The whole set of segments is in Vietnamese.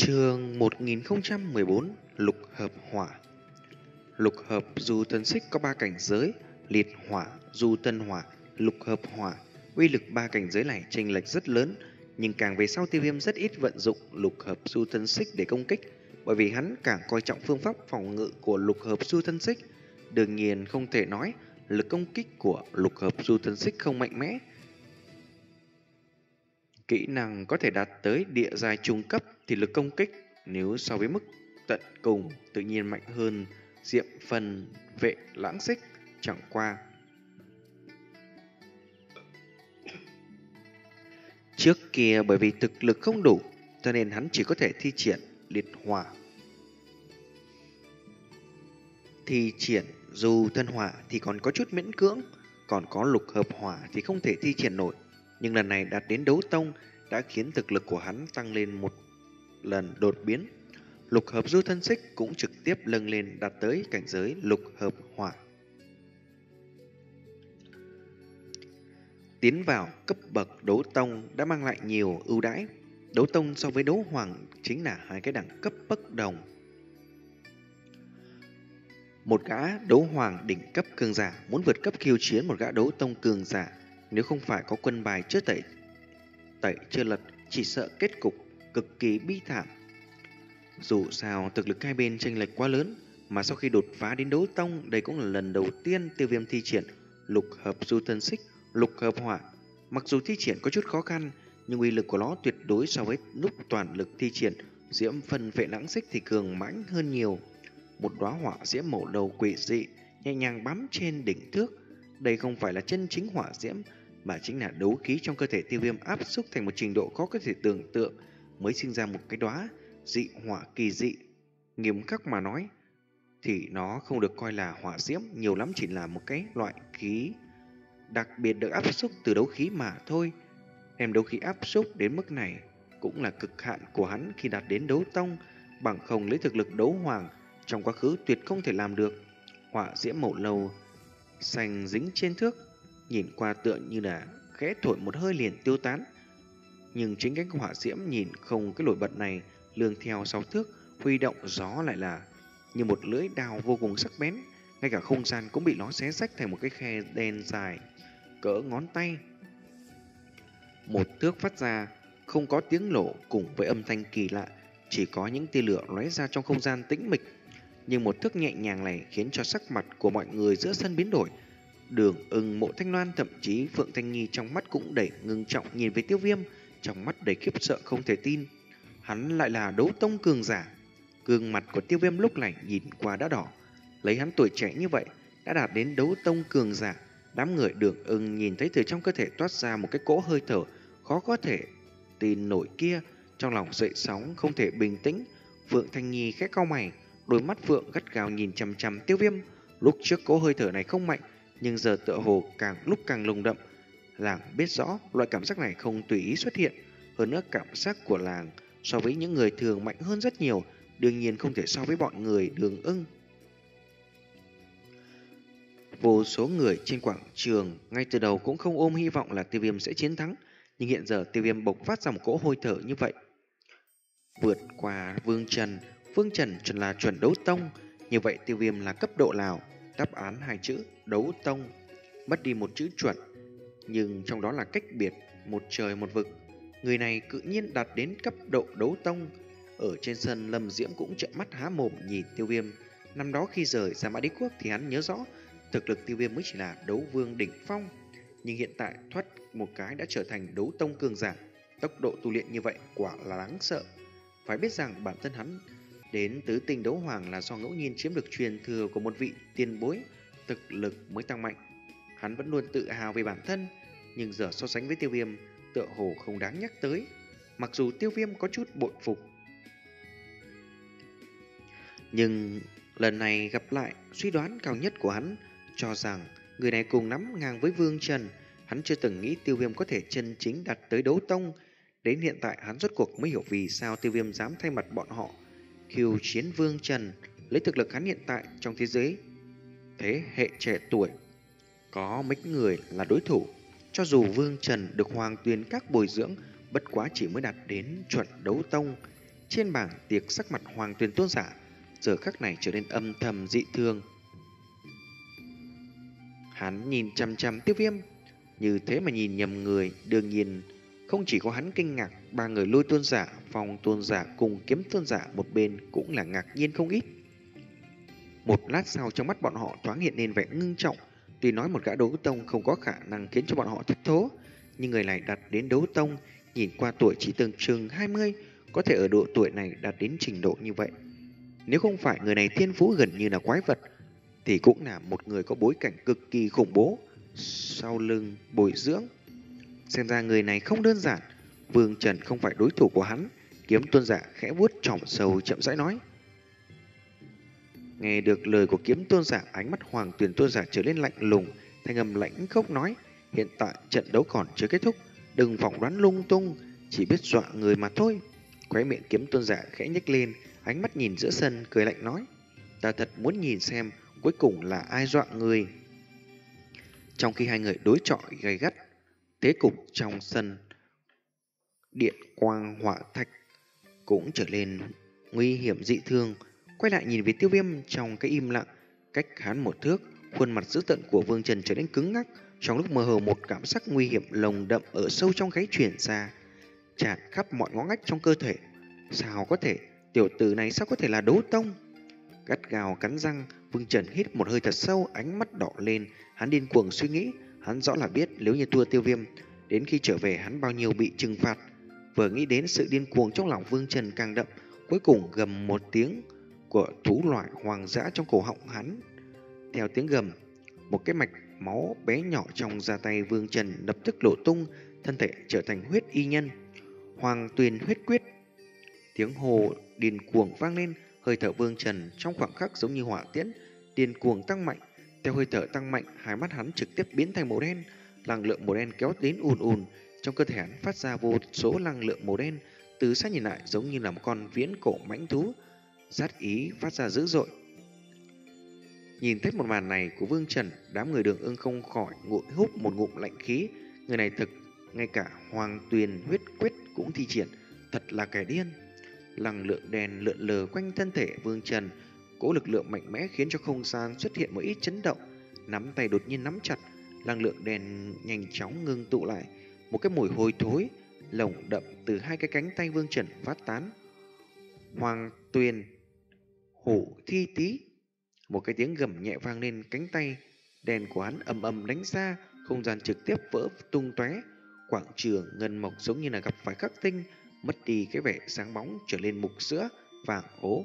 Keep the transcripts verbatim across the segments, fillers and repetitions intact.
Chương một nghìn không trăm mười bốn Lục hợp hỏa. Lục hợp du tân xích có ba cảnh giới: liệt hỏa, du tân hỏa, lục hợp hỏa. Uy lực ba cảnh giới này chênh lệch rất lớn, nhưng càng về sau Tiêu Viêm rất ít vận dụng lục hợp du tân xích để công kích, bởi vì hắn càng coi trọng phương pháp phòng ngự của lục hợp du tân xích. Đương nhiên không thể nói lực công kích của lục hợp du tân xích không mạnh mẽ. Kỹ năng có thể đạt tới địa giai trung cấp thì lực công kích nếu so với mức tận cùng tự nhiên mạnh hơn diệm phần vệ lãng xích. Chẳng qua trước kia bởi vì thực lực không đủ cho nên hắn chỉ có thể thi triển liệt hỏa. Thi triển dù thân hỏa thì còn có chút miễn cưỡng, còn có lục hợp hỏa thì không thể thi triển nổi. Nhưng lần này đạt đến đấu tông đã khiến thực lực của hắn tăng lên một lần đột biến. Lục hợp du thân xích cũng trực tiếp nâng lên đạt tới cảnh giới lục hợp hỏa. Tiến vào cấp bậc đấu tông đã mang lại nhiều ưu đãi. Đấu tông so với đấu hoàng chính là hai cái đẳng cấp bất đồng. Một gã đấu hoàng đỉnh cấp cường giả muốn vượt cấp khiêu chiến một gã đấu tông cường giả, nếu không phải có quân bài chưa tẩy tẩy chưa lật, chỉ sợ kết cục cực kỳ bi thảm. Dù sao thực lực hai bên chênh lệch quá lớn, mà sau khi đột phá đến đấu tông, đây cũng là lần đầu tiên Tiêu Viêm thi triển lục hợp du thân xích, lục hợp hỏa. Mặc dù thi triển có chút khó khăn, nhưng uy lực của nó tuyệt đối so với lúc toàn lực thi triển diễm phân vệ lãng xích thì cường mãnh hơn nhiều. Một đóa hỏa diễm màu đầu quỷ dị nhẹ nhàng bám trên đỉnh thước. Đây không phải là chân chính hỏa diễm, mà chính là đấu khí trong cơ thể Tiêu Viêm áp xúc thành một trình độ khó có thể tưởng tượng, mới sinh ra một cái đóa dị hỏa kỳ dị. Nghiêm khắc mà nói thì nó không được coi là hỏa diễm, nhiều lắm chỉ là một cái loại khí đặc biệt được áp xúc từ đấu khí mà thôi. Đem đấu khí áp xúc đến mức này cũng là cực hạn của hắn khi đạt đến đấu tông, bằng không lấy thực lực đấu hoàng trong quá khứ tuyệt không thể làm được. Hỏa diễm màu nâu xanh dính trên thước, nhìn qua tựa như là khẽ thổi một hơi liền tiêu tán. Nhưng chính cái hỏa diễm nhìn không cái nổi bật này lương theo sau thước, huy động gió lại là như một lưỡi đao vô cùng sắc bén. Ngay cả không gian cũng bị nó xé rách thành một cái khe đen dài cỡ ngón tay. Một thước phát ra không có tiếng nổ cùng với âm thanh kỳ lạ, chỉ có những tia lửa lóe ra trong không gian tĩnh mịch. Nhưng một thước nhẹ nhàng này khiến cho sắc mặt của mọi người giữa sân biến đổi. Đường Ưng, Mộ Thanh Loan, thậm chí Phượng Thanh Nhi trong mắt cũng đầy ngưng trọng nhìn về Tiêu Viêm, trong mắt đầy khiếp sợ không thể tin. Hắn lại là đấu tông cường giả. Gương mặt của Tiêu Viêm lúc này nhìn qua đã đỏ. Lấy hắn tuổi trẻ như vậy đã đạt đến đấu tông cường giả. Đám người Đường Ưng nhìn thấy từ trong cơ thể toát ra một cái cỗ hơi thở khó có thể tin nổi kia, trong lòng dậy sóng không thể bình tĩnh. Phượng Thanh Nhi khẽ cau mày, đôi mắt Phượng gắt gao nhìn chằm chằm Tiêu Viêm. Lúc trước cỗ hơi thở này không mạnh, nhưng giờ tựa hồ càng lúc càng lồng đậm. Làng biết rõ loại cảm giác này không tùy ý xuất hiện. Hơn nữa cảm giác của làng so với những người thường mạnh hơn rất nhiều, đương nhiên không thể so với bọn người Đường Ưng. Vô số người trên quảng trường ngay từ đầu cũng không ôm hy vọng là Tiêu Viêm sẽ chiến thắng, nhưng hiện giờ Tiêu Viêm bộc phát ra một cỗ hôi thở như vậy, vượt qua Vương Trần. Vương Trần chuẩn là chuẩn đấu tông, như vậy Tiêu Viêm là cấp độ nào? Đáp án hai chữ đấu tông, mất đi một chữ chuẩn, nhưng trong đó là cách biệt một trời một vực. Người này tự nhiên đạt đến cấp độ đấu tông. Ở trên sân, Lâm Diễm cũng trợn mắt há mồm nhìn Tiêu Viêm. Năm đó khi rời ra Mã Đế Quốc thì hắn nhớ rõ thực lực Tiêu Viêm mới chỉ là đấu vương đỉnh phong, nhưng hiện tại thoát một cái đã trở thành đấu tông cường giả. Tốc độ tu luyện như vậy quả là đáng sợ. Phải biết rằng bản thân hắn đến tứ tinh đấu hoàng là do ngẫu nhiên chiếm được truyền thừa của một vị tiền bối, thực lực mới tăng mạnh. Hắn vẫn luôn tự hào về bản thân, nhưng giờ so sánh với Tiêu Viêm tựa hồ không đáng nhắc tới. Mặc dù Tiêu Viêm có chút bội phục, nhưng lần này gặp lại, suy đoán cao nhất của hắn cho rằng người này cùng nắm ngang với Vương Trần. Hắn chưa từng nghĩ Tiêu Viêm có thể chân chính đạt tới đấu tông. Đến hiện tại hắn rốt cuộc mới hiểu vì sao Tiêu Viêm dám thay mặt bọn họ khiêu chiến Vương Trần. Lấy thực lực hắn hiện tại trong thế giới thế hệ trẻ tuổi, có mấy người là đối thủ. Cho dù Vương Trần được Hoàng Tuyền Các bồi dưỡng, bất quá chỉ mới đạt đến chuẩn đấu tông. Trên bảng tiệc, sắc mặt Hoàng Tuyền Tôn giả giờ khắc này trở nên âm thầm dị thường. Hắn nhìn chằm chằm Tiêu Viêm, như thế mà nhìn nhầm người. Đương nhiên không chỉ có hắn kinh ngạc, ba người Lôi Tôn giả, Phong Tôn giả cùng Kiếm Tôn giả một bên cũng là ngạc nhiên không ít. Một lát sau, trong mắt bọn họ thoáng hiện lên vẻ ngưng trọng. Tuy nói một gã đấu tông không có khả năng khiến cho bọn họ thất thố, nhưng người này đạt đến đấu tông, nhìn qua tuổi chỉ từng chừng hai mươi, có thể ở độ tuổi này đạt đến trình độ như vậy. Nếu không phải người này thiên phú gần như là quái vật, thì cũng là một người có bối cảnh cực kỳ khủng bố, sau lưng bồi dưỡng. Xem ra người này không đơn giản, Vương Trần không phải đối thủ của hắn. Kiếm Tôn giả khẽ vuốt tròm sầu chậm rãi nói. Nghe được lời của Kiếm Tôn giả, ánh mắt Hoàng Tuyền Tôn giả trở nên lạnh lùng, thanh âm lãnh khốc nói: hiện tại trận đấu còn chưa kết thúc, đừng phỏng đoán lung tung, chỉ biết dọa người mà thôi. Khóe miệng Kiếm Tôn giả khẽ nhếch lên, ánh mắt nhìn giữa sân cười lạnh nói: ta thật muốn nhìn xem cuối cùng là ai dọa người. Trong khi hai người đối chọi gay gắt, thế cục trong sân điện quang hỏa thạch cũng trở nên nguy hiểm dị thường. Quay lại nhìn về Tiêu Viêm, trong cái im lặng cách hắn một thước, khuôn mặt dữ tợn của Vương Trần trở nên cứng ngắc. Trong lúc mơ hồ, một cảm giác nguy hiểm lồng đậm ở sâu trong gáy truyền ra, tràn khắp mọi ngõ ngách trong cơ thể. Sao có thể, tiểu tử này sao có thể là đấu tông? Gắt gào cắn răng, Vương Trần hít một hơi thật sâu, ánh mắt đỏ lên. Hắn điên cuồng suy nghĩ, hắn rõ là biết nếu như thua Tiêu Viêm, đến khi trở về hắn bao nhiêu bị trừng phạt. Vừa nghĩ đến sự điên cuồng trong lòng Vương Trần càng đậm, cuối cùng gầm một tiếng của thú loại hoang dã trong cổ họng hắn. Theo tiếng gầm, một cái mạch máu bé nhỏ trong da tay Vương Trần lập tức nổ tung, thân thể trở thành huyết y nhân. Hoàng Tuyền huyết quyết. Tiếng hồ điên cuồng vang lên, hơi thở Vương Trần trong khoảng khắc giống như hỏa tiễn, điên cuồng tăng mạnh. Theo hơi thở tăng mạnh, hai mắt hắn trực tiếp biến thành màu đen, năng lượng màu đen kéo đến ùn ùn, trong cơ thể hắn phát ra vô số năng lượng màu đen, từ xa nhìn lại giống như là một con viễn cổ mãnh thú, sát ý phát ra dữ dội. Nhìn thấy một màn này của Vương Trần, đám người Đường Ưng không khỏi ngụm hút một ngụm lạnh khí. Người này thực, ngay cả Hoàng Tuyền huyết quyết cũng thi triển, thật là kẻ điên. Năng lượng đèn lượn lờ quanh thân thể Vương Trần, cỗ lực lượng mạnh mẽ khiến cho không gian xuất hiện một ít chấn động. Nắm tay đột nhiên nắm chặt, năng lượng đèn nhanh chóng ngưng tụ lại, một cái mùi hôi thối lồng đậm từ hai cái cánh tay Vương Trần phát tán. Hoàng Tuyền hổ thi tí. Một cái tiếng gầm nhẹ vang lên, cánh tay đèn của hắn ầm ầm đánh ra, không gian trực tiếp vỡ tung tóe. Quảng trường ngân mộc giống như là gặp phải khắc tinh, mất đi cái vẻ sáng bóng, trở lên mục sữa vàng ố.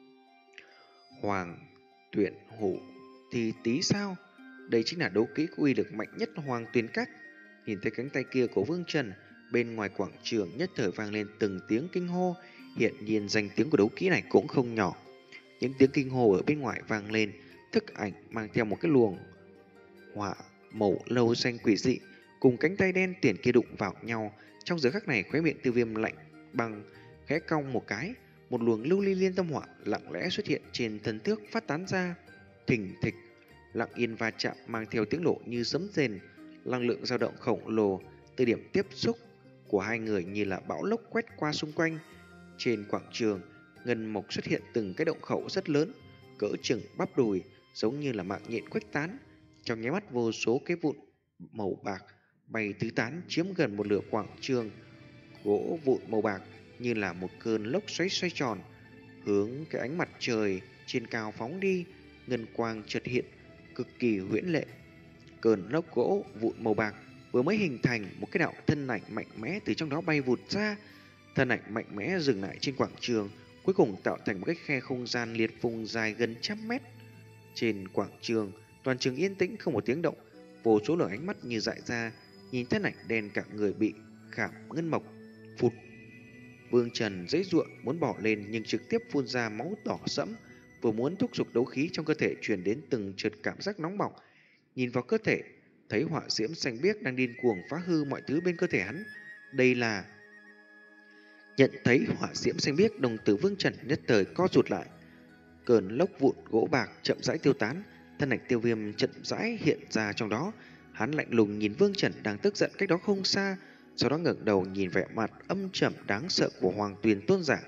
Hoàng Tuyền hổ thi tí sao? Đây chính là đấu kỹ có uy lực mạnh nhất Hoàng Tuyền Các. Nhìn thấy cánh tay kia của Vương Trần, bên ngoài quảng trường nhất thời vang lên từng tiếng kinh hô. Hiện nhiên danh tiếng của đấu kỹ này cũng không nhỏ. Những tiếng kinh hô ở bên ngoài vang lên, thức ảnh mang theo một cái luồng hỏa màu lâu xanh quỷ dị cùng cánh tay đen tiền kia đụng vào nhau. Trong giờ khắc này, khóe miệng Tiêu Viêm lạnh băng khẽ cong một cái, một luồng lưu ly liên tâm hỏa lặng lẽ xuất hiện trên thân thước phát tán ra, thình thịch lặng yên va chạm mang theo tiếng nổ như sấm rền. Năng lượng dao động khổng lồ từ điểm tiếp xúc của hai người như là bão lốc quét qua xung quanh. Trên quảng trường ngân mộc xuất hiện từng cái động khẩu rất lớn, cỡ chừng bắp đùi, giống như là mạng nhện khuếch tán. Trong nháy mắt, vô số cái vụn màu bạc bay tứ tán chiếm gần một nửa quảng trường. Gỗ vụn màu bạc như là một cơn lốc xoáy xoay tròn, hướng cái ánh mặt trời trên cao phóng đi. Ngân quang chợt hiện, cực kỳ huyễn lệ. Cơn lốc gỗ vụn màu bạc vừa mới hình thành, một cái đạo thân ảnh mạnh mẽ từ trong đó bay vụt ra. Thân ảnh mạnh mẽ dừng lại trên quảng trường, cuối cùng tạo thành một cái khe không gian liệt phùng dài gần trăm mét. Trên quảng trường, toàn trường yên tĩnh không một tiếng động, vô số luồng ánh mắt như dại ra, nhìn thân ảnh đen cả người bị khảm ngân mộc. Phụt! Vương Trần giãy giụa muốn bỏ lên nhưng trực tiếp phun ra máu đỏ sẫm, vừa muốn thúc giục đấu khí trong cơ thể truyền đến từng chợt cảm giác nóng bỏng. Nhìn vào cơ thể, thấy hỏa diễm xanh biếc đang điên cuồng phá hư mọi thứ bên cơ thể hắn. Đây là... Nhận thấy hỏa diễm xanh biếc, đồng tử Vương Trần nhất thời co rụt lại. Cơn lốc vụn gỗ bạc chậm rãi tiêu tán, thân ảnh Tiêu Viêm chậm rãi hiện ra trong đó. Hắn lạnh lùng nhìn Vương Trần đang tức giận cách đó không xa, sau đó ngẩng đầu nhìn vẻ mặt âm trầm đáng sợ của Hoàng Tuyền Tôn giả.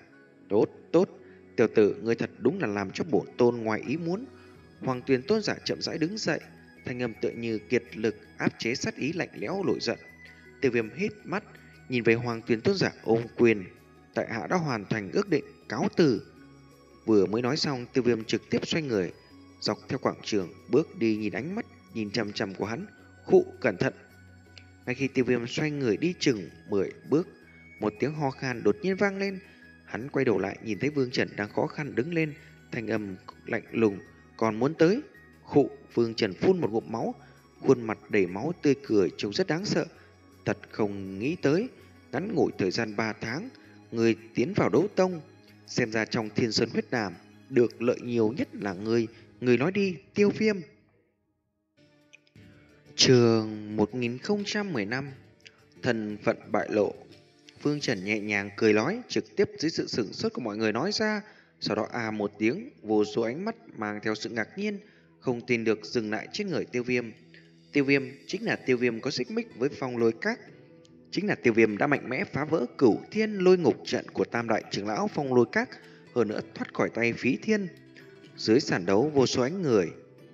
Tốt, tốt, tiểu tử, ngươi thật đúng là làm cho bổn tôn ngoài ý muốn. Hoàng Tuyền tôn giả chậm rãi đứng dậy, thanh âm tựa như kiệt lực áp chế sát ý lạnh lẽo nổi giận. Tiêu Viêm hít mắt, nhìn về Hoàng Tuyền tôn giả ôm quyền. Tại hạ đã hoàn thành ước định, cáo từ. Vừa mới nói xong, Tiêu Viêm trực tiếp xoay người, dọc theo quảng trường, bước đi nhìn ánh mắt, nhìn chằm chằm của hắn. Khụ, cẩn thận. Ngay khi Tiêu Viêm xoay người đi chừng mười bước, một tiếng ho khan đột nhiên vang lên. Hắn quay đầu lại nhìn thấy Vương Trần đang khó khăn đứng lên, thanh âm lạnh lùng, còn muốn tới. Khụ, Vương Trần phun một ngụm máu, khuôn mặt đầy máu tươi cười trông rất đáng sợ. Thật không nghĩ tới, ngắn ngủi thời gian ba tháng, người tiến vào đấu tông. Xem ra trong Thiên Sơn huyết đàm, được lợi nhiều nhất là người, người nói đi, Tiêu Viêm. Trường một nghìn không trăm mười lăm, thân phận bại lộ. Vương Trần nhẹ nhàng cười nói, trực tiếp dưới sự sửng sốt của mọi người nói ra. Sau đó à một tiếng, vô số ánh mắt mang theo sự ngạc nhiên, không tin được dừng lại trên người Tiêu Viêm. Tiêu Viêm chính là Tiêu Viêm có xích mích với Phong Lôi Các. Chính là Tiêu Viêm đã mạnh mẽ phá vỡ Cửu Thiên Lôi Ngục trận của Tam Đại trưởng lão Phong Lôi Các, hơn nữa thoát khỏi tay Phí Thiên. Dưới sàn đấu vô số ánh người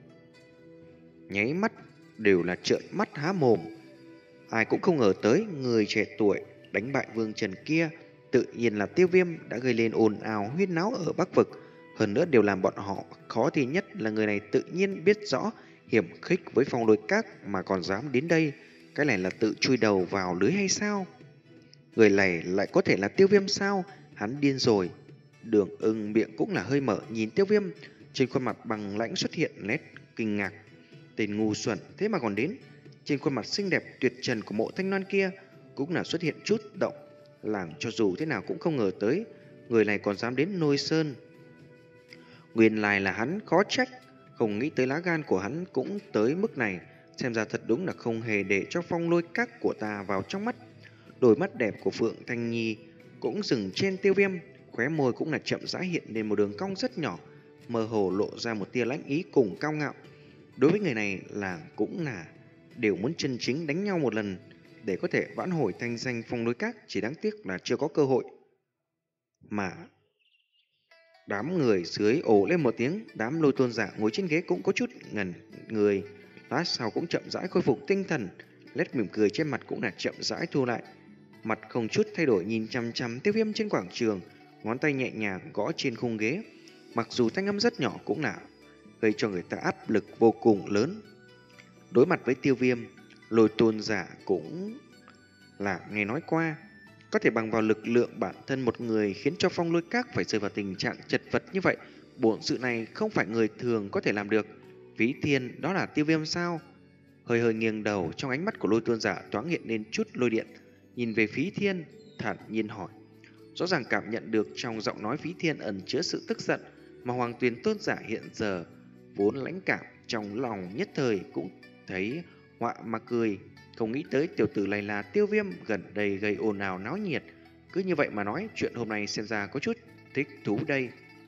nháy mắt đều là trợn mắt há mồm. Ai cũng không ngờ tới người trẻ tuổi đánh bại Vương Trần kia tự nhiên là Tiêu Viêm đã gây lên ồn ào huyên náo ở Bắc Vực. Hơn nữa điều làm bọn họ khó thì nhất là người này tự nhiên biết rõ hiểm khích với Phong Lôi Các mà còn dám đến đây. Cái này là tự chui đầu vào lưới hay sao? Người này lại có thể là Tiêu Viêm sao? Hắn điên rồi. Đường Ưng miệng cũng là hơi mở nhìn Tiêu Viêm, trên khuôn mặt bằng lãnh xuất hiện nét kinh ngạc. Tên ngu xuẩn thế mà còn đến. Trên khuôn mặt xinh đẹp tuyệt trần của Mộ Thanh Loan kia cũng là xuất hiện chút động, làm cho dù thế nào cũng không ngờ tới người này còn dám đến Nôi Sơn. Nguyên lai là hắn, khó trách, không nghĩ tới lá gan của hắn cũng tới mức này. Xem ra thật đúng là không hề để cho Phong Lôi Các của ta vào trong mắt. Đôi mắt đẹp của Phượng Thanh Nhi cũng dừng trên Tiêu Viêm, khóe môi cũng là chậm rãi hiện lên một đường cong rất nhỏ, mơ hồ lộ ra một tia lãnh ý cùng cao ngạo. Đối với người này là cũng là đều muốn chân chính đánh nhau một lần để có thể vãn hồi thanh danh Phong Lôi Các, chỉ đáng tiếc là chưa có cơ hội. Mà đám người dưới ồ lên một tiếng, đám Lôi Tôn giả ngồi trên ghế cũng có chút ngẩn người, lát sau cũng chậm rãi khôi phục tinh thần, nét mỉm cười trên mặt cũng là chậm rãi thu lại, mặt không chút thay đổi nhìn chăm chăm Tiêu Viêm trên quảng trường, ngón tay nhẹ nhàng gõ trên khung ghế, mặc dù thanh âm rất nhỏ cũng là gây cho người ta áp lực vô cùng lớn. Đối mặt với Tiêu Viêm, Lôi Tôn giả cũng là nghe nói qua, có thể bằng vào lực lượng bản thân một người khiến cho Phong Lôi Các phải rơi vào tình trạng chật vật như vậy. Bổn sự này không phải người thường có thể làm được. Phí Thiên đó là Tiêu Viêm sao? Hơi hơi nghiêng đầu, trong ánh mắt của Lôi Tôn giả thoáng hiện lên chút lôi điện, nhìn về Phí Thiên, thản nhiên hỏi. Rõ ràng cảm nhận được trong giọng nói Phí Thiên ẩn chứa sự tức giận, mà Hoàng Tuyền Tôn giả hiện giờ vốn lãnh cảm, trong lòng nhất thời cũng thấy họa mà cười. Không nghĩ tới tiểu tử này là Tiêu Viêm, gần đây gây ồn ào náo nhiệt. Cứ như vậy mà nói, chuyện hôm nay xem ra có chút thích thú đây.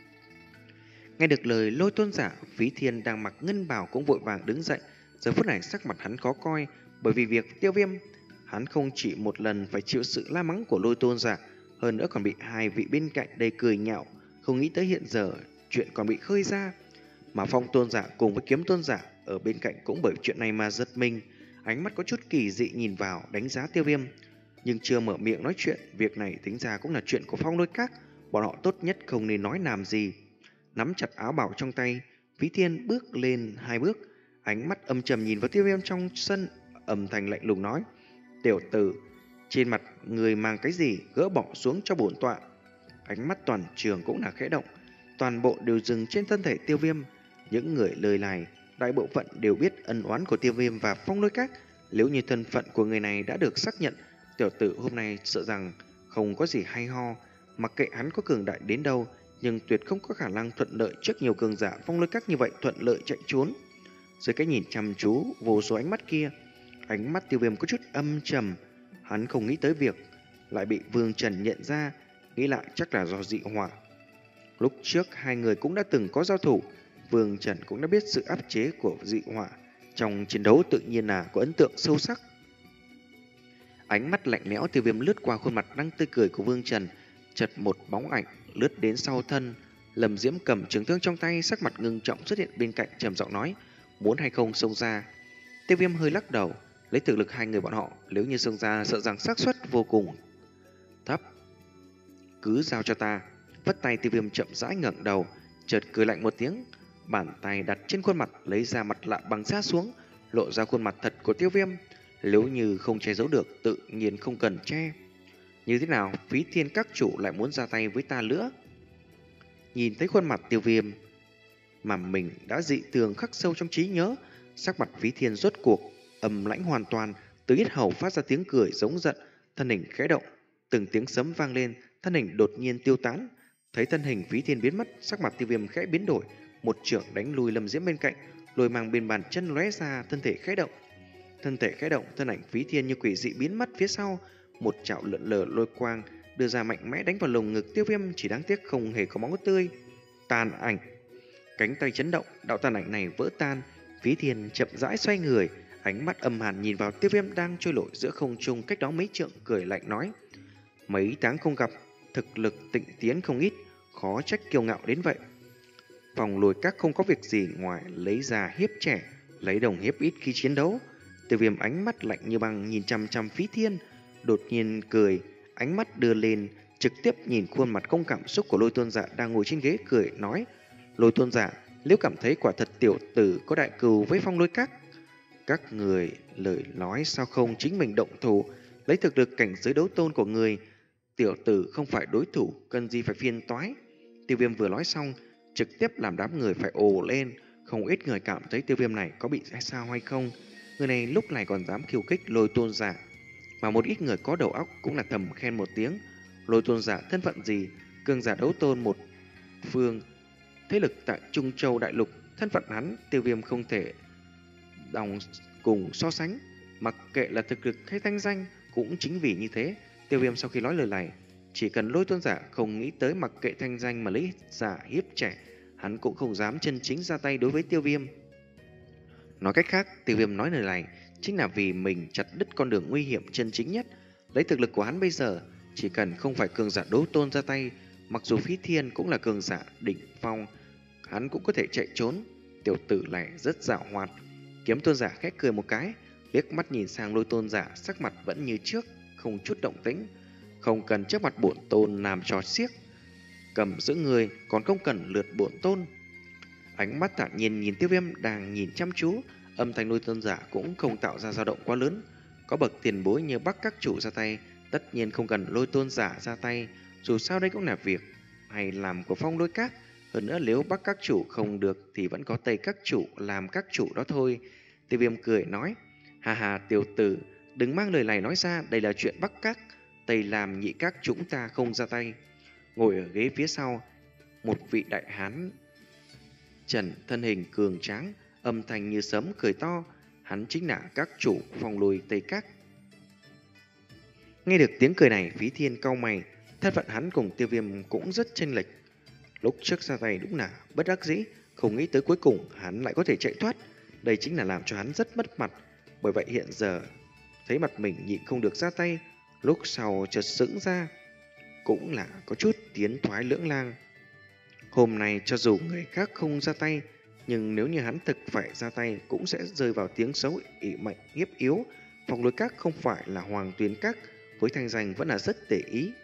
Nghe được lời Lôi Tôn giả, Phí Thiên đang mặc ngân bào cũng vội vàng đứng dậy. Giờ phút này sắc mặt hắn khó coi, bởi vì việc Tiêu Viêm, hắn không chỉ một lần phải chịu sự la mắng của Lôi Tôn giả, hơn nữa còn bị hai vị bên cạnh đầy cười nhạo. Không nghĩ tới hiện giờ chuyện còn bị khơi ra. Mà Phong Tôn giả cùng với Kiếm Tôn giả ở bên cạnh cũng bởi chuyện này mà giật mình, ánh mắt có chút kỳ dị nhìn vào đánh giá Tiêu Viêm, nhưng chưa mở miệng nói chuyện. Việc này tính ra cũng là chuyện của Phong Lôi Các, bọn họ tốt nhất không nên nói làm gì. Nắm chặt áo bào trong tay, Phí Thiên bước lên hai bước, ánh mắt âm trầm nhìn vào Tiêu Viêm trong sân, âm thanh lạnh lùng nói: "Tiểu tử, trên mặt người mang cái gì, gỡ bỏ xuống cho bổn tọa." Ánh mắt toàn trường cũng là khẽ động, toàn bộ đều dừng trên thân thể Tiêu Viêm. Những người lời này, đại bộ phận đều biết ân oán của Tiêu Viêm và Phong Lôi Các. Nếu như thân phận của người này đã được xác nhận, tiểu tử hôm nay sợ rằng không có gì hay ho. Mặc kệ hắn có cường đại đến đâu, nhưng tuyệt không có khả năng thuận lợi trước nhiều cường giả Phong Lôi Các như vậy thuận lợi chạy trốn. Dưới cái nhìn chăm chú vô số ánh mắt kia, ánh mắt Tiêu Viêm có chút âm trầm. Hắn không nghĩ tới việc lại bị Vương Trần nhận ra, nghĩ lại chắc là do dị hỏa. Lúc trước hai người cũng đã từng có giao thủ, Vương Trần cũng đã biết sự áp chế của dị hỏa, trong chiến đấu tự nhiên là có ấn tượng sâu sắc. Ánh mắt lạnh lẽo Tiêu Viêm lướt qua khuôn mặt đang tươi cười của Vương Trần, Chợt một bóng ảnh lướt đến sau thân. Lâm Diễm cầm trường thương trong tay, sắc mặt ngưng trọng xuất hiện bên cạnh, trầm giọng nói: muốn hay không xông ra? Tiêu Viêm hơi lắc đầu, lấy thực lực hai người bọn họ, nếu như xông ra sợ rằng xác suất vô cùng thấp. Cứ giao cho ta. Vất tay, Tiêu Viêm chậm rãi ngẩng đầu, chợt cười lạnh một tiếng, bàn tay đặt trên khuôn mặt, lấy ra mặt lạ bằng da xuống, lộ ra khuôn mặt thật của Tiêu Viêm. Nếu như không che giấu được, tự nhiên không cần che. Như thế nào, Phí Thiên các chủ lại muốn ra tay với ta nữa? Nhìn thấy khuôn mặt Tiêu Viêm mà mình đã dị thường khắc sâu trong trí nhớ, sắc mặt Phí Thiên rốt cuộc âm lãnh hoàn toàn, từ yết hầu phát ra tiếng cười giống giận, thân hình khẽ động, từng tiếng sấm vang lên, thân hình đột nhiên tiêu tán. Thấy thân hình Phí Thiên biến mất, sắc mặt Tiêu Viêm khẽ biến đổi, một chưởng đánh lui Lâm Diễm bên cạnh, lôi mang bên bàn chân lóe ra, thân thể khẽ động. Thân thể khẽ động, thân ảnh Phí Thiên như quỷ dị biến mất phía sau, một chảo lượn lờ lôi quang đưa ra mạnh mẽ đánh vào lồng ngực Tiêu Viêm, chỉ đáng tiếc không hề có máu tươi. Tàn ảnh, cánh tay chấn động, đạo tàn ảnh này vỡ tan. Phí Thiên chậm rãi xoay người, ánh mắt âm hàn nhìn vào Tiêu Viêm đang trôi nổi giữa không trung cách đó mấy trượng, cười lạnh nói: mấy tháng không gặp, thực lực tịnh tiến không ít, khó trách kiêu ngạo đến vậy. Phòng lùi các không có việc gì ngoài lấy già hiếp trẻ, lấy đồng hiếp ít khi chiến đấu. Tiêu Viêm ánh mắt lạnh như băng nhìn chăm chăm Phí Thiên, đột nhiên cười, ánh mắt đưa lên, trực tiếp nhìn khuôn mặt không cảm xúc của Lôi Tôn Giả đang ngồi trên ghế, cười nói: Lôi Tôn Giả, nếu cảm thấy quả thật tiểu tử có đại cừu với Phong Lôi Các, các người lời nói sao không chính mình động thủ, lấy thực lực cảnh giới đấu tôn của người, tiểu tử không phải đối thủ, cần gì phải phiền toái. Tiêu Viêm vừa nói xong, trực tiếp làm đám người phải ồ lên, không ít người cảm thấy Tiêu Viêm này có bị sao hay không. Người này lúc này còn dám khiêu khích Lôi Tôn Giả, mà một ít người có đầu óc cũng là thầm khen một tiếng. Lôi Tôn Giả thân phận gì? Cường giả đấu tôn một phương thế lực tại Trung Châu đại lục, thân phận hắn Tiêu Viêm không thể đồng cùng so sánh. Mặc kệ là thực lực hay thanh danh, cũng chính vì như thế, Tiêu Viêm sau khi nói lời này, chỉ cần Lôi Tôn Giả không nghĩ tới mặc kệ thanh danh mà lấy giả hiếp trẻ, hắn cũng không dám chân chính ra tay đối với Tiêu Viêm. Nói cách khác, Tiêu Viêm nói lời này chính là vì mình chặt đứt con đường nguy hiểm chân chính nhất. Lấy thực lực của hắn bây giờ, chỉ cần không phải cường giả đấu tôn ra tay, mặc dù Phí Thiên cũng là cường giả đỉnh phong, hắn cũng có thể chạy trốn. Tiểu tử này rất giàu hoạt. Kiếm Tôn Giả khẽ cười một cái, liếc mắt nhìn sang Lôi Tôn Giả, sắc mặt vẫn như trước, không chút động tĩnh. Không cần trước mặt bổn tôn làm trò xiếc, cầm giữ người còn không cần lượt bổn tôn. Ánh mắt thản nhiên nhìn Tiêu Viêm đang nhìn chăm chú, âm thanh Lôi Tôn Giả cũng không tạo ra dao động quá lớn. Có bậc tiền bối như Bắc các chủ ra tay, tất nhiên không cần Lôi Tôn Giả ra tay, dù sao đây cũng là việc hay làm của Phong Lôi Các. Hơn nữa nếu Bắc các chủ không được thì vẫn có Tây các chủ làm các chủ đó thôi. Tiêu Viêm cười nói: hà hà tiểu tử, đừng mang lời này nói ra, đây là chuyện Bắc các, Tây làm nhị các chúng ta không ra tay. Ngồi ở ghế phía sau, một vị đại hán trần, thân hình cường tráng, âm thanh như sấm cười to, hắn chính là các chủ Phong Lôi Tây Các. Nghe được tiếng cười này, Phí Thiên cau mày, thân phận hắn cùng Tiêu Viêm cũng rất chênh lệch. Lúc trước ra tay đúng là bất đắc dĩ, không nghĩ tới cuối cùng hắn lại có thể chạy thoát, đây chính là làm cho hắn rất mất mặt. Bởi vậy hiện giờ thấy mặt mình nhịn không được ra tay, lúc sau chợt sững ra, cũng là có chút tiến thoái lưỡng lang. Hôm nay cho dù người khác không ra tay, nhưng nếu như hắn thực phải ra tay cũng sẽ rơi vào tiếng xấu ỷ mạnh hiếp yếu. Phong Lôi Các không phải là Hoàng Tuyến Các, với thanh danh vẫn là rất để ý.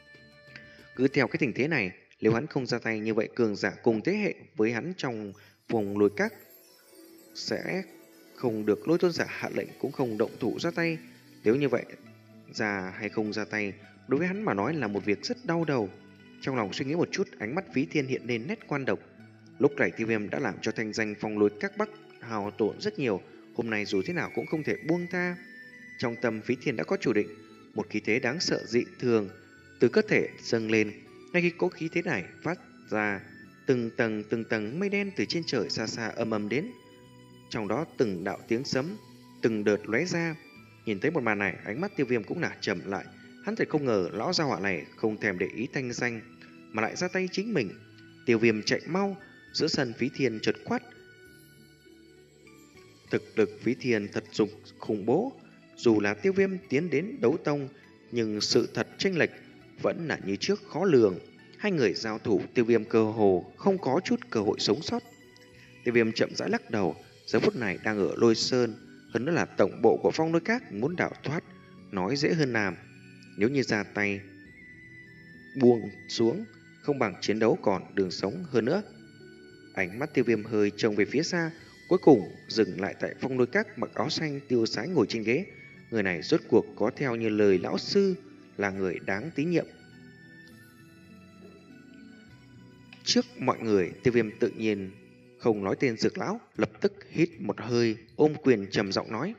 Cứ theo cái tình thế này, nếu hắn không ra tay như vậy, cường giả cùng thế hệ với hắn trong Phong Lôi Các sẽ không được Lôi Tôn Giả hạ lệnh cũng không động thủ ra tay. Nếu như vậy, ra hay không ra tay đối với hắn mà nói là một việc rất đau đầu. Trong lòng suy nghĩ một chút, ánh mắt Phí Thiên hiện lên nét quan độc. Lúc này Tiêu Viêm đã làm cho thanh danh Phong Lôi Các Bắc hao tổn rất nhiều, hôm nay dù thế nào cũng không thể buông tha. Trong tâm Phí Thiên đã có chủ định, một khí thế đáng sợ dị thường từ cơ thể dâng lên. Ngay khi có khí thế này phát ra, từng tầng từng tầng mây đen từ trên trời xa xa âm ầm đến, trong đó từng đạo tiếng sấm từng đợt lóe ra. Nhìn thấy một màn này, ánh mắt Tiêu Viêm cũng là trầm lại. Hắn thật không ngờ lão gia hỏa này không thèm để ý thanh danh mà lại ra tay chính mình. Tiêu Viêm chạy mau, giữa sân Phí Thiên chợt quát. Thực lực Phí Thiên thật dục khủng bố, dù là Tiêu Viêm tiến đến đấu tông, nhưng sự thật chênh lệch vẫn là như trước khó lường. Hai người giao thủ, Tiêu Viêm cơ hồ không có chút cơ hội sống sót. Tiêu Viêm chậm rãi lắc đầu, giờ phút này đang ở Lôi Sơn, hơn nữa là tổng bộ của Phong Lôi Các muốn đào thoát, nói dễ hơn làm. Nếu như ra tay buông xuống, không bằng chiến đấu còn đường sống hơn nữa. Ánh mắt Tiêu Viêm hơi trông về phía xa, cuối cùng dừng lại tại Phong Lôi Các mặc áo xanh tiêu sái ngồi trên ghế. Người này rốt cuộc có theo như lời lão sư, là người đáng tín nhiệm. Trước mọi người, Tiêu Viêm tự nhiên không nói tên Dược lão, lập tức hít một hơi, ôm quyền trầm giọng nói: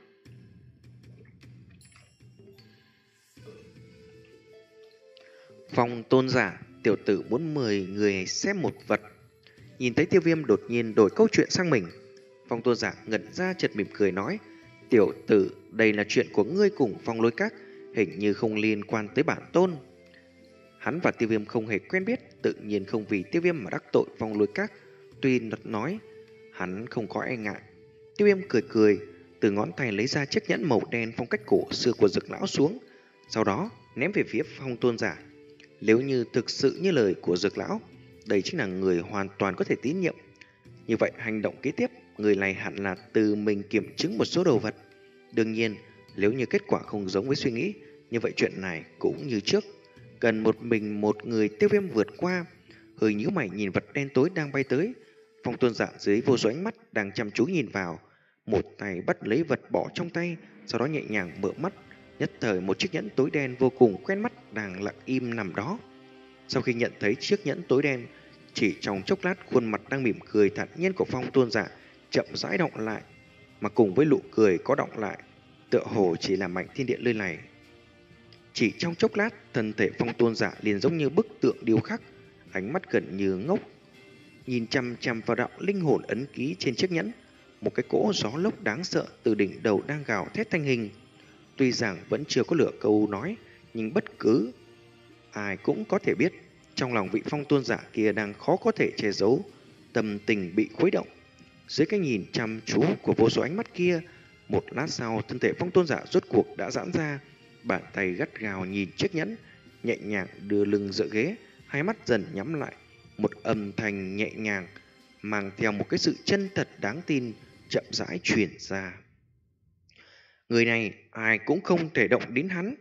Phong tôn giả, tiểu tử muốn mời người xem một vật. Nhìn thấy Tiêu Viêm đột nhiên đổi câu chuyện sang mình, Phong tôn giả ngẩn ra chợt mỉm cười nói: Tiểu tử, đây là chuyện của ngươi cùng Phong Lôi Các, hình như không liên quan tới bản tôn. Hắn và Tiêu Viêm không hề quen biết, tự nhiên không vì Tiêu Viêm mà đắc tội Phong Lôi Các. Tuy nật nói, hắn không có e ngại. Tiêu Viêm cười cười, từ ngón tay lấy ra chiếc nhẫn màu đen phong cách cổ xưa của Dược lão xuống, sau đó ném về phía Phong tôn giả. Nếu như thực sự như lời của Dược lão, đây chính là người hoàn toàn có thể tín nhiệm. Như vậy hành động kế tiếp, người này hẳn là từ mình kiểm chứng một số đồ vật. Đương nhiên, nếu như kết quả không giống với suy nghĩ, như vậy chuyện này cũng như trước, cần một mình một người. Tiêu Viêm vượt qua, hơi nhíu mày nhìn vật đen tối đang bay tới. Phong tôn giả dưới vô số ánh mắt đang chăm chú nhìn vào, một tay bắt lấy vật bỏ trong tay, sau đó nhẹ nhàng mở mắt. Nhất thời một chiếc nhẫn tối đen vô cùng quen mắt đang lặng im nằm đó. Sau khi nhận thấy chiếc nhẫn tối đen, chỉ trong chốc lát khuôn mặt đang mỉm cười thản nhiên của Phong tôn giả chậm rãi động lại, mà cùng với nụ cười có động lại, tựa hồ chỉ là mảnh thiên địa nơi này. Chỉ trong chốc lát, thân thể Phong tôn giả liền giống như bức tượng điêu khắc, ánh mắt gần như ngốc, nhìn chăm chăm vào đạo linh hồn ấn ký trên chiếc nhẫn. Một cái cỗ gió lốc đáng sợ từ đỉnh đầu đang gào thét thành hình. Tuy rằng vẫn chưa có lửa câu nói, nhưng bất cứ ai cũng có thể biết, trong lòng vị Phong tôn giả kia đang khó có thể che giấu tâm tình bị khuấy động. Dưới cái nhìn chăm chú của vô số ánh mắt kia, một lát sau thân thể Phong tôn giả rốt cuộc đã giãn ra, bàn tay gắt gao nhìn chiếc nhẫn, nhẹ nhàng đưa lưng dựa ghế, hai mắt dần nhắm lại. Một âm thanh nhẹ nhàng mang theo một cái sự chân thật đáng tin chậm rãi truyền ra: người này ai cũng không thể động đến hắn.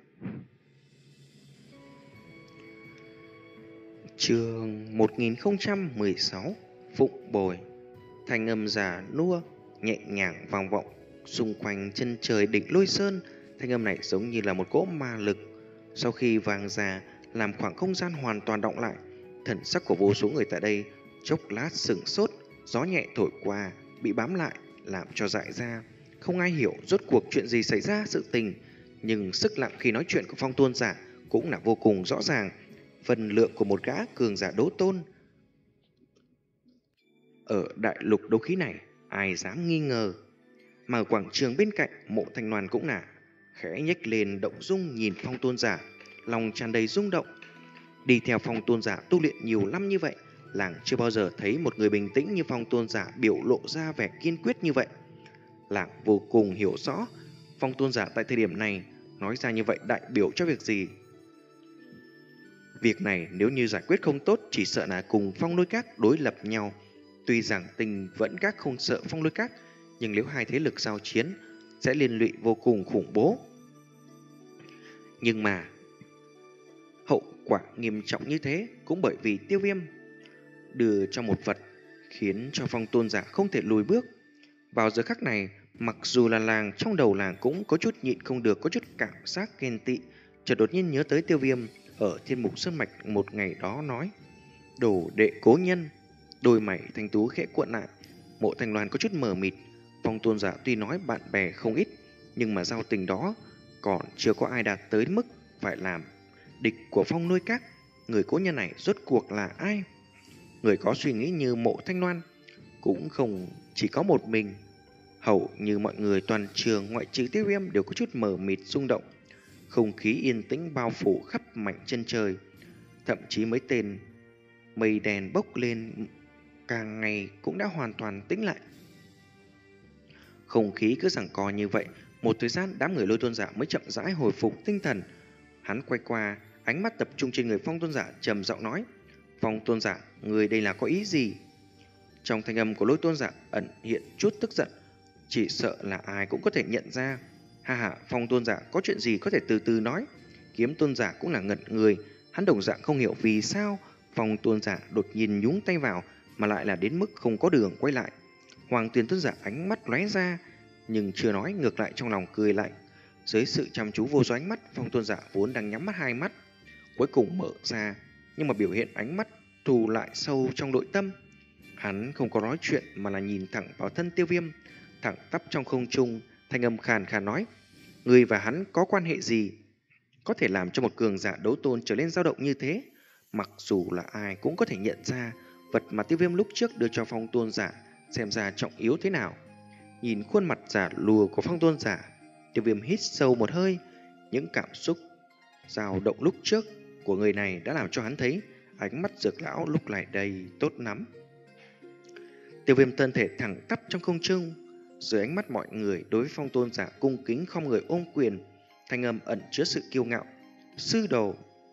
Chương một nghìn không trăm mười sáu, Phụng Bồi. Thanh âm già nua nhẹ nhàng vang vọng xung quanh chân trời đỉnh Lôi Sơn. Thanh âm này giống như là một cỗ ma lực, sau khi vang ra làm khoảng không gian hoàn toàn động lại. Thần sắc của vô số người tại đây chốc lát sửng sốt, gió nhẹ thổi qua bị bám lại làm cho dại ra. Không ai hiểu rốt cuộc chuyện gì xảy ra sự tình, nhưng sức lặng khi nói chuyện của Phong tôn giả cũng là vô cùng rõ ràng. Phần lượng của một gã cường giả đấu tôn ở đại lục đấu khí này, ai dám nghi ngờ. Mà quảng trường bên cạnh, Mộ Thanh Loan cũng là khẽ nhếch lên động dung nhìn Phong tôn giả, lòng tràn đầy rung động. Đi theo Phong tôn giả tu luyện nhiều năm như vậy, làng chưa bao giờ thấy một người bình tĩnh như Phong tôn giả biểu lộ ra vẻ kiên quyết như vậy. Làng vô cùng hiểu rõ Phong tôn giả tại thời điểm này nói ra như vậy đại biểu cho việc gì. Việc này nếu như giải quyết không tốt, chỉ sợ là cùng Phong Lôi Các đối lập nhau. Tuy rằng Tình vẫn các không sợ Phong Lôi Các, nhưng nếu hai thế lực giao chiến sẽ liên lụy vô cùng khủng bố. Nhưng mà hậu quả nghiêm trọng như thế cũng bởi vì Tiêu Viêm đưa cho một vật khiến cho Phong tôn giả không thể lùi bước. Vào giờ khắc này, mặc dù là làng, trong đầu làng cũng có chút nhịn không được, có chút cảm giác ghen tị. Chợt đột nhiên nhớ tới Tiêu Viêm ở Thiên Mục Sơn Mạch một ngày đó nói: đồ đệ cố nhân. Đôi mày thanh tú khẽ cuộn lại. Mộ Thanh Loan có chút mờ mịt. Phong tôn giả tuy nói bạn bè không ít, nhưng mà giao tình đó còn chưa có ai đạt tới mức phải làm địch của Phong Lôi Các. Người cố nhân này rốt cuộc là ai? Người có suy nghĩ như Mộ Thanh Loan cũng không chỉ có một mình. Hầu như mọi người toàn trường ngoại trừ Tiêu Viêm đều có chút mờ mịt rung động. Không khí yên tĩnh bao phủ khắp mảnh chân trời. Thậm chí mấy tên mây đèn bốc lên càng ngày cũng đã hoàn toàn tĩnh lại. Không khí cứ giằng co như vậy, một thời gian đám người Lôi tôn giả mới chậm rãi hồi phục tinh thần. Hắn quay qua, ánh mắt tập trung trên người Phong Tôn Giả, trầm giọng nói: Phong Tôn Giả, người đây là có ý gì? Trong thanh âm của Lôi Tôn Giả ẩn hiện chút tức giận, chỉ sợ là ai cũng có thể nhận ra. Ha ha, Phong Tôn Giả có chuyện gì có thể từ từ nói. Kiếm Tôn Giả cũng là ngẩn người, hắn đồng dạng không hiểu vì sao Phong Tôn Giả đột nhiên nhúng tay vào mà lại là đến mức không có đường quay lại. Hoàng Tuyền Tôn Giả ánh mắt lóe ra, nhưng chưa nói, ngược lại trong lòng cười lạnh. Dưới sự chăm chú vô số ánh mắt, Phong Tôn Giả vốn đang nhắm mắt hai mắt cuối cùng mở ra, nhưng mà biểu hiện ánh mắt thù lại sâu trong nội tâm. Hắn không có nói chuyện mà là nhìn thẳng vào thân Tiêu Viêm, thẳng tắp trong không trung, thanh âm khàn khàn nói: người và hắn có quan hệ gì? Có thể làm cho một cường giả đấu tôn trở lên dao động như thế? Mặc dù là ai cũng có thể nhận ra vật mà Tiêu Viêm lúc trước đưa cho Phong Tôn Giả xem ra trọng yếu thế nào. Nhìn khuôn mặt giả lùa của Phong Tôn Giả, Tiêu Viêm hít sâu một hơi. Những cảm xúc dao động lúc trước của người này đã làm cho hắn thấy ánh mắt Dược lão lúc này đây tốt lắm. Tiêu Viêm thân thể thẳng tắp trong không trung, dưới ánh mắt mọi người đối với Phong Tôn Giả cung kính không người ôm quyền, thanh âm ẩn chứa sự kiêu ngạo: sư đồ.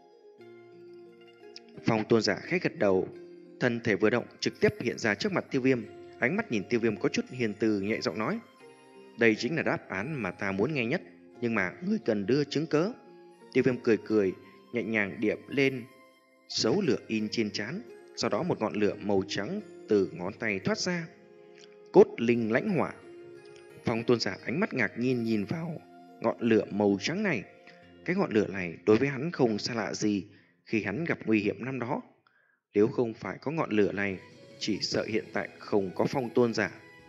Phong Tôn Giả khẽ gật đầu, thân thể vừa động trực tiếp hiện ra trước mặt Tiêu Viêm, ánh mắt nhìn Tiêu Viêm có chút hiền từ, nhẹ giọng nói: đây chính là đáp án mà ta muốn nghe nhất, nhưng mà ngươi cần đưa chứng cớ. Tiêu Viêm cười cười, nhẹ nhàng điệp lên dấu lửa in trên trán, sau đó một ngọn lửa màu trắng từ ngón tay thoát ra. Cốt linh lãnh hỏa. Phong Tôn Giả ánh mắt ngạc nhiên nhìn vào ngọn lửa màu trắng này. Cái ngọn lửa này đối với hắn không xa lạ gì khi hắn gặp nguy hiểm năm đó. Nếu không phải có ngọn lửa này, chỉ sợ hiện tại không có Phong Tôn Giả.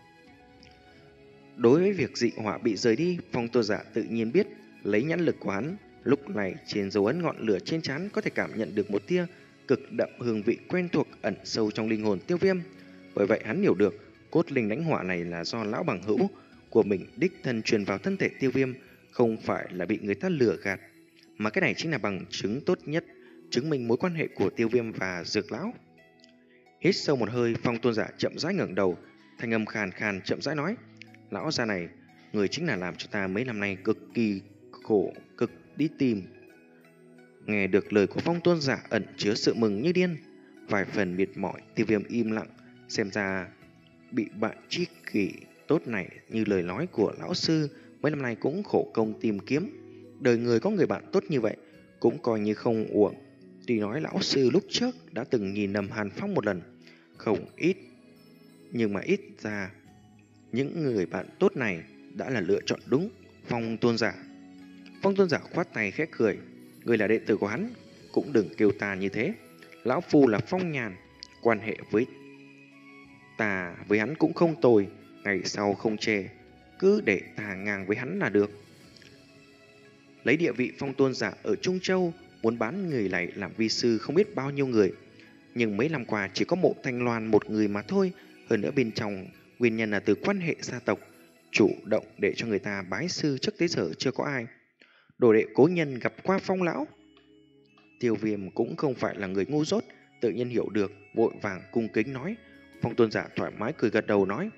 Đối với việc dị hỏa bị rời đi, Phong Tôn Giả tự nhiên biết, lấy nhãn lực của hắn, lúc này trên dấu ấn ngọn lửa trên trán có thể cảm nhận được một tia cực đậm hương vị quen thuộc ẩn sâu trong linh hồn Tiêu Viêm. Bởi vậy hắn hiểu được cốt linh lãnh hỏa này là do lão bằng hữu của mình đích thân truyền vào thân thể Tiêu Viêm, không phải là bị người ta lừa gạt, mà cái này chính là bằng chứng tốt nhất chứng minh mối quan hệ của Tiêu Viêm và Dược lão. Hít sâu một hơi, Phong Tôn Giả chậm rãi ngẩng đầu, thanh âm khàn khàn chậm rãi nói: lão gia này, người chính là làm cho ta mấy năm nay cực kỳ khổ cực đi tìm. Nghe được lời của Phong Tôn Giả ẩn chứa sự mừng như điên, vài phần mệt mỏi, Tiêu Viêm im lặng, xem ra bị bạn tri kỷ tốt này như lời nói của lão sư mấy năm nay cũng khổ công tìm kiếm. Đời người có người bạn tốt như vậy cũng coi như không uổng. Tuy nói lão sư lúc trước đã từng nhìn Nầm Hàn Phong một lần, không ít, nhưng mà ít ra những người bạn tốt này đã là lựa chọn đúng. Phong Tôn Giả Phong Tôn Giả khoát tay khẽ cười: người là đệ tử của hắn, cũng đừng kêu ta như thế. Lão phu là Phong Nhàn, quan hệ với ta với hắn cũng không tồi, ngày sau không chê, cứ để ta ngang với hắn là được. Lấy địa vị Phong Tôn Giả ở Trung Châu, muốn bán người này làm vi sư không biết bao nhiêu người, nhưng mấy năm qua chỉ có Mộ Thanh Loan một người mà thôi. Hơn nữa bên trong nguyên nhân là từ quan hệ gia tộc, chủ động để cho người ta bái sư, trước tới giờ chưa có ai. Đồ đệ cố nhân gặp qua Phong lão. Tiêu Viêm cũng không phải là người ngu dốt, tự nhiên hiểu được, vội vàng cung kính nói. Phong Tôn Giả thoải mái cười gật đầu nói: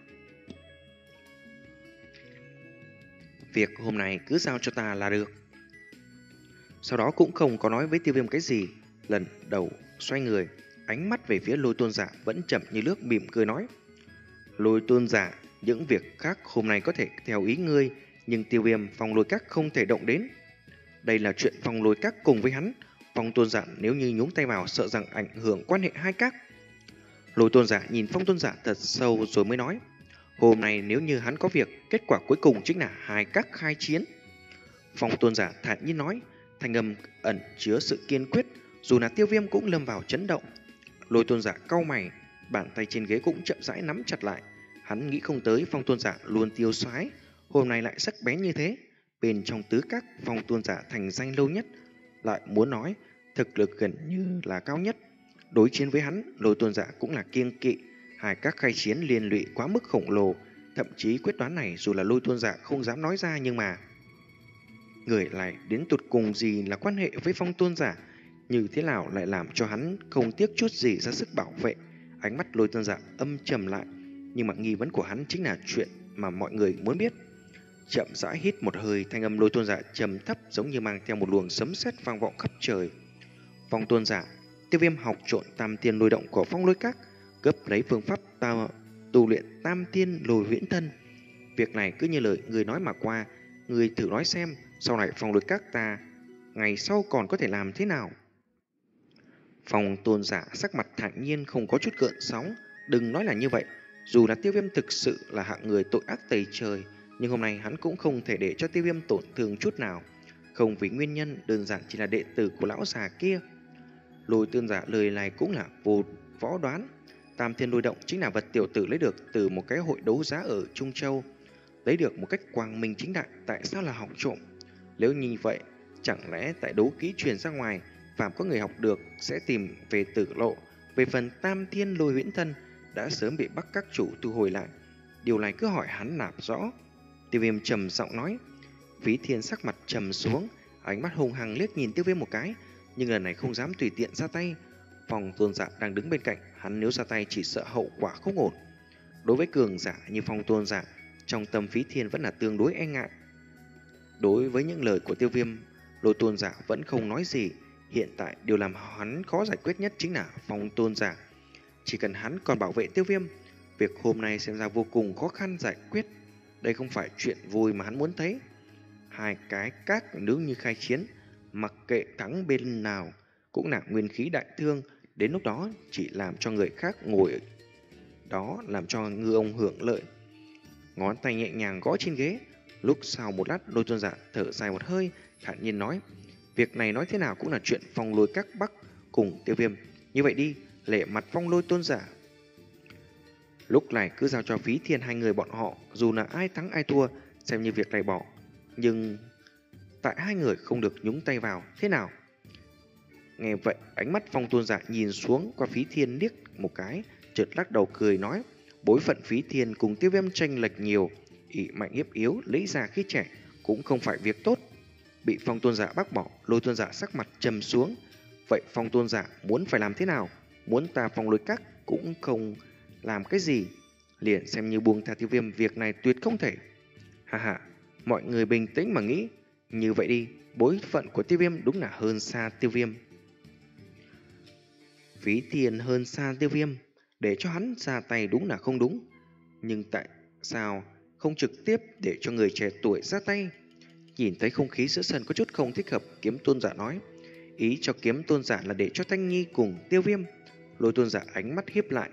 việc hôm nay cứ giao cho ta là được. Sau đó cũng không có nói với Tiêu Viêm cái gì, lần đầu xoay người, ánh mắt về phía Lôi Tôn Giả vẫn chậm như nước, mỉm cười nói: Lôi Tôn Giả, những việc khác hôm nay có thể theo ý ngươi, nhưng Tiêu Viêm Phong Lôi Các không thể động đến. Đây là chuyện Phong Lôi Các cùng với hắn, Phong Tôn Giả nếu như nhúng tay vào sợ rằng ảnh hưởng quan hệ hai các. Lôi Tôn Giả nhìn Phong Tôn Giả thật sâu rồi mới nói: hôm nay nếu như hắn có việc, kết quả cuối cùng chính là hai các khai chiến. Phong Tôn Giả thản nhiên nói, thanh âm ẩn chứa sự kiên quyết, dù là Tiêu Viêm cũng lâm vào chấn động. Lôi Tôn Giả cau mày, bàn tay trên ghế cũng chậm rãi nắm chặt lại. Hắn nghĩ không tới Phong Tôn Giả luôn tiêu sái, hôm nay lại sắc bén như thế. Bên trong tứ các, Phong Tôn Giả thành danh lâu nhất, lại muốn nói thực lực gần như là cao nhất. Đối chiến với hắn, Lôi Tôn Giả cũng là kiêng kỵ. Hai các khai chiến liên lụy quá mức khổng lồ, thậm chí quyết đoán này dù là Lôi Tôn Giả không dám nói ra, nhưng mà người lại đến tụt cùng gì là quan hệ với Phong Tôn Giả, như thế nào lại làm cho hắn không tiếc chút gì ra sức bảo vệ. Ánh mắt Lôi Tôn Giả âm trầm lại, nhưng mà nghi vấn của hắn chính là chuyện mà mọi người muốn biết. Chậm rãi hít một hơi, thanh âm Lôi Tôn Giả trầm thấp giống như mang theo một luồng sấm sét vang vọng khắp trời. Phong tôn giả, Tiêu Viêm học trộn tam tiên lôi động của Phong Lôi Các, cướp lấy phương pháp ta tu luyện tam tiên lôi huyễn thân. Việc này cứ như lời người nói mà qua, người thử nói xem, sau này Phong Lôi Các ta ngày sau còn có thể làm thế nào? Phong tôn giả sắc mặt thản nhiên không có chút gợn sóng. Đừng nói là như vậy, dù là Tiêu Viêm thực sự là hạng người tội ác tày trời, nhưng hôm nay hắn cũng không thể để cho Tiêu Viêm tổn thương chút nào. Không vì nguyên nhân đơn giản chỉ là đệ tử của lão già kia. Lôi tôn giả lời này cũng là vô võ đoán. Tam thiên lôi động chính là vật tiểu tử lấy được từ một cái hội đấu giá ở Trung Châu, lấy được một cách quang minh chính đại. Tại sao là học trộm? Nếu như vậy, chẳng lẽ tại đấu kỹ truyền ra ngoài, phạm có người học được sẽ tìm về tử lộ. Về phần tam thiên lôi huyễn thân đã sớm bị Bắc các chủ thu hồi lại. Điều này cứ hỏi hắn nạp rõ. Tiêu Viêm trầm giọng nói. Phí Thiên sắc mặt trầm xuống, ánh mắt hung hăng liếc nhìn Tiêu Viêm một cái, nhưng lần này không dám tùy tiện ra tay. Phong tôn giả đang đứng bên cạnh, hắn nếu ra tay chỉ sợ hậu quả không ổn. Đối với cường giả như Phong tôn giả, trong tâm Phí Thiên vẫn là tương đối e ngại. Đối với những lời của Tiêu Viêm, Lôi tôn giả vẫn không nói gì. Hiện tại điều làm hắn khó giải quyết nhất chính là Phong tôn giả. Chỉ cần hắn còn bảo vệ Tiêu Viêm, việc hôm nay xem ra vô cùng khó khăn giải quyết. Đây không phải chuyện vui mà hắn muốn thấy. Hai cái các nếu như khai chiến, mặc kệ thắng bên nào cũng là nguyên khí đại thương. Đến lúc đó chỉ làm cho người khác ngồi đó, làm cho ngư ông hưởng lợi. Ngón tay nhẹ nhàng gõ trên ghế. Lúc sau một lát, Lôi tôn giả thở dài một hơi, thản nhiên nói. Việc này nói thế nào cũng là chuyện Phong Lôi Các Bắc cùng Tiêu Viêm. Như vậy đi, lệ mặt Phong Lôi tôn giả. Lúc này cứ giao cho Phí Thiên hai người bọn họ, dù là ai thắng ai thua, xem như việc này bỏ. Nhưng tại hai người không được nhúng tay vào, thế nào? Nghe vậy, ánh mắt Phong tôn giả nhìn xuống qua Phí Thiên liếc một cái, chợt lắc đầu cười nói. Bối phận Phí Thiên cùng Tiêu Viêm tranh lệch nhiều, ỷ mạnh hiếp yếu, lấy già khi trẻ cũng không phải việc tốt. Bị Phong tôn giả bác bỏ, Lôi tôn giả sắc mặt trầm xuống. Vậy Phong tôn giả muốn phải làm thế nào? Muốn ta Phong Lôi Các cũng không làm cái gì, liền xem như buông tha Tiêu Viêm, việc này tuyệt không thể. Ha ha, mọi người bình tĩnh mà nghĩ. Như vậy đi, bối phận của Tiêu Viêm đúng là hơn xa Tiêu Viêm. Phí Thiên hơn xa Tiêu Viêm, để cho hắn ra tay đúng là không đúng. Nhưng tại sao không trực tiếp để cho người trẻ tuổi ra tay? Nhìn thấy không khí giữa sân có chút không thích hợp, Kiếm tôn giả nói. Ý cho Kiếm tôn giả là để cho Thanh Nhi cùng Tiêu Viêm. Lôi tôn giả ánh mắt hiếp lại,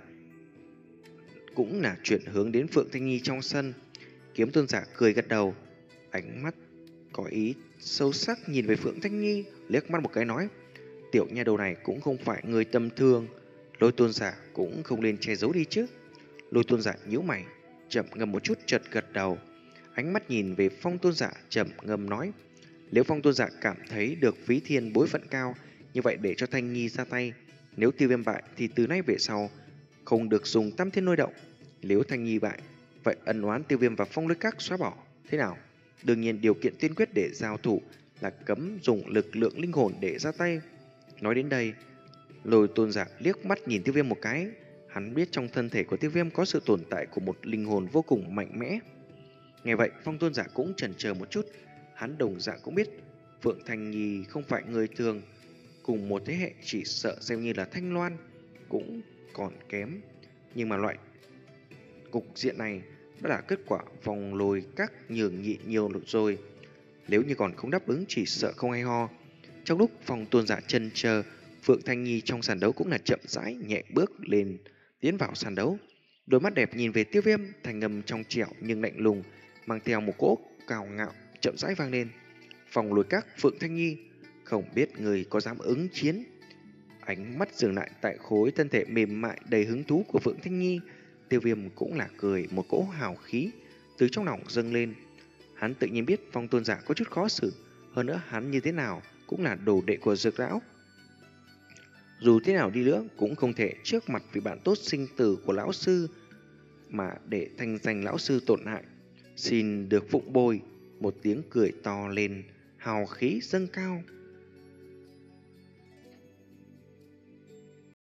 cũng là chuyển hướng đến Phượng Thanh Nhi trong sân. Kiếm tôn giả cười gật đầu, ánh mắt có ý sâu sắc nhìn về Phượng Thanh Nhi, liếc mắt một cái nói. Tiểu nha đầu này cũng không phải người tầm thường. Lôi tôn giả cũng không nên che giấu đi chứ. Lôi tôn giả nhíu mày, chậm ngâm một chút, chợt gật đầu. Ánh mắt nhìn về Phong tôn giả, chậm ngâm nói. Nếu Phong tôn giả cảm thấy được Phí Thiên bối phận cao, như vậy để cho Thanh Nhi ra tay. Nếu Tiêu Viêm bại thì từ nay về sau không được dùng tam thiên lôi động. Nếu Thanh Nhi bại, vậy ân oán Tiêu Viêm và Phong Lôi Các xóa bỏ. Thế nào? Đương nhiên điều kiện tiên quyết để giao thủ là cấm dùng lực lượng linh hồn để ra tay. Nói đến đây, Lôi tôn giả liếc mắt nhìn Tiêu Viêm một cái. Hắn biết trong thân thể của Tiêu Viêm có sự tồn tại của một linh hồn vô cùng mạnh mẽ. Nghe vậy, Phong tôn giả cũng chần chờ một chút. Hắn đồng dạng cũng biết Phượng Thanh Nhi không phải người thường, cùng một thế hệ chỉ sợ xem như là Thanh Loan cũng còn kém. Nhưng mà loại cục diện này đã là kết quả Phong Lôi Các nhường nhịn nhiều rồi. Nếu như còn không đáp ứng chỉ sợ không hay ho. Trong lúc Phong tôn giả chần chờ, Phượng Thanh Nhi trong sàn đấu cũng là chậm rãi nhẹ bước lên tiến vào sàn đấu. Đôi mắt đẹp nhìn về Tiêu Viêm, thành ngầm trong trẻo nhưng lạnh lùng, mang theo một cỗ cao ngạo chậm rãi vang lên. Phong Lôi Các, Phượng Thanh Nhi, không biết người có dám ứng chiến? Ánh mắt dừng lại tại khối thân thể mềm mại đầy hứng thú của Phượng Thanh Nhi. Tiêu Viêm cũng là cười, một cỗ hào khí từ trong lòng dâng lên. Hắn tự nhiên biết Phong tôn giả có chút khó xử, hơn nữa hắn như thế nào cũng là đồ đệ của Dược lão. Dù thế nào đi nữa cũng không thể trước mặt vị bạn tốt sinh tử của lão sư mà để thanh danh lão sư tổn hại. Xin được phụng bồi. Một tiếng cười to lên, hào khí dâng cao.